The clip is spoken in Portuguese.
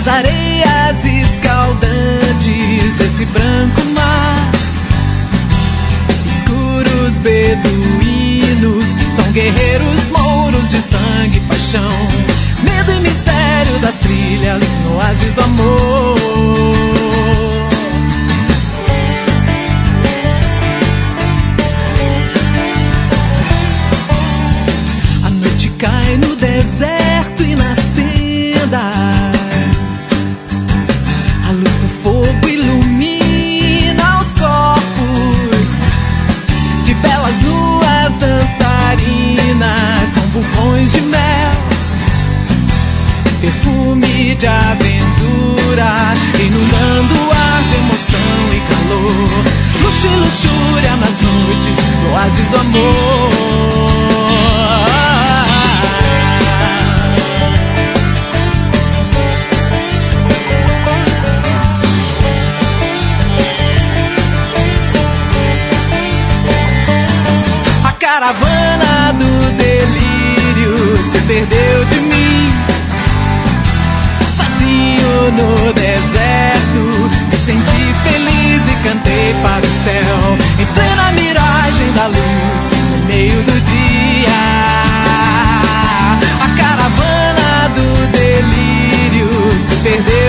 nas areias escaldantes desse branco mar. Escuros beduínos são guerreiros mouros de sangue e paixão, medo e mistério das trilhas no oásis do amor. A noite cai no deserto e nas tendas, a luz do fogo ilumina os corpos de belas luas dançarinas. São vulcões de mel, perfume de aventura, inundando o ar de emoção e calor. Luxo e luxúria nas noites do oásis do amor. A caravana do delírio se perdeu de mim, sozinho no deserto. Me senti feliz e cantei para o céu, entrei na miragem da luz no meio do dia. A caravana do delírio se perdeu